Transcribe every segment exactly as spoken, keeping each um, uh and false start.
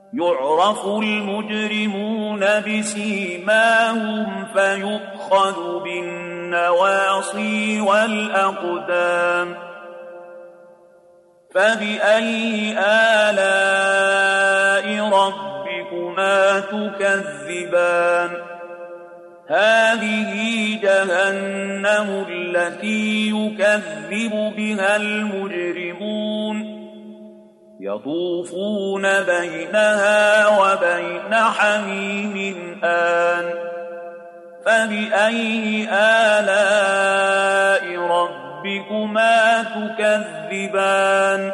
يعرف المجرمون بسيماهم فيؤخذ بالنواصي والأقدام فبأي آلاء ربكما تكذبان هذه جهنم التي يكذب بها المجرمون يطوفون بينها وبين حميم آن فبأي آلاء ربكما تكذبان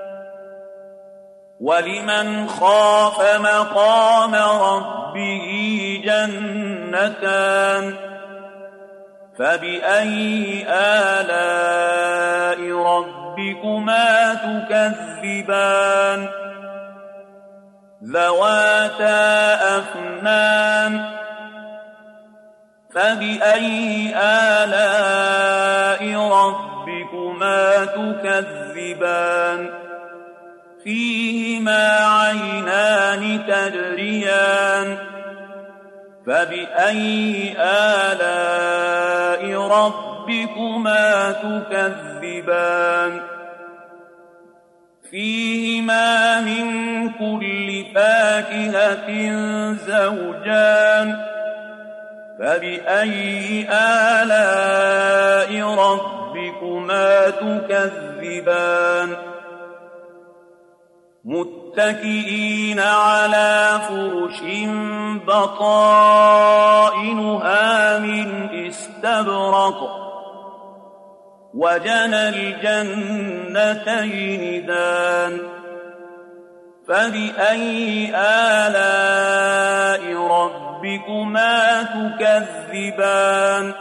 ولمن خاف مقام ربه جنتان فبأي آلاء ربكما تكذبان ذواتا أفنان فبأي آلاء ربكما تكذبان فيهما عينان تجريان فبأي آلاء ربكما تكذبان فيهما من كل فاكهة زوجان فبأي آلاء ربكما تكذبان متكئين على فرش بطائنها من استبرق وجنى الجنتين دان فبأي آلاء ربكما تكذبان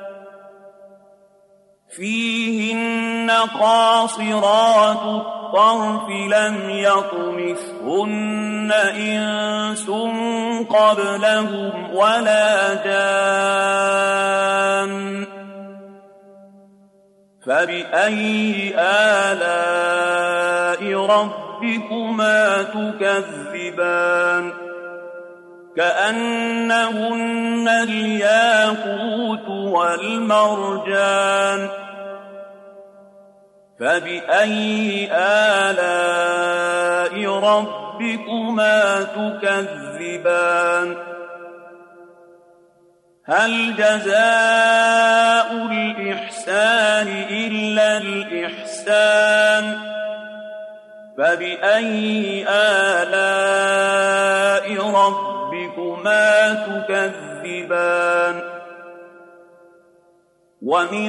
فيهن قاصرات الطرف لم يطمثهن إنس قبلهم ولا جان فبأي آلاء ربكما تكذبان كأنهن الياقوت والمرجان فبأي آلاء ربكما تكذبان هل جزاء الإحسان إلا الإحسان فبأي آلاء ربكما تكذبان ومن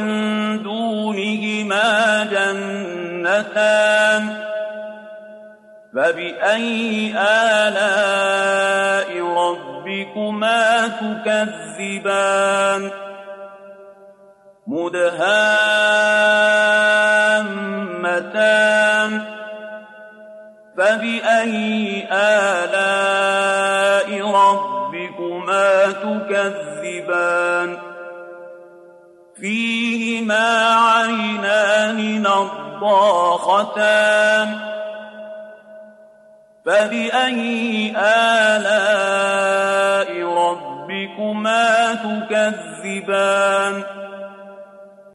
دونهما جنتان فبأي آلاء ربكما تكذبان مدهامتان فبأي آلاء ربكما تكذبان فيهما عينان نضاختان فبأي آلاء ربكما تكذبان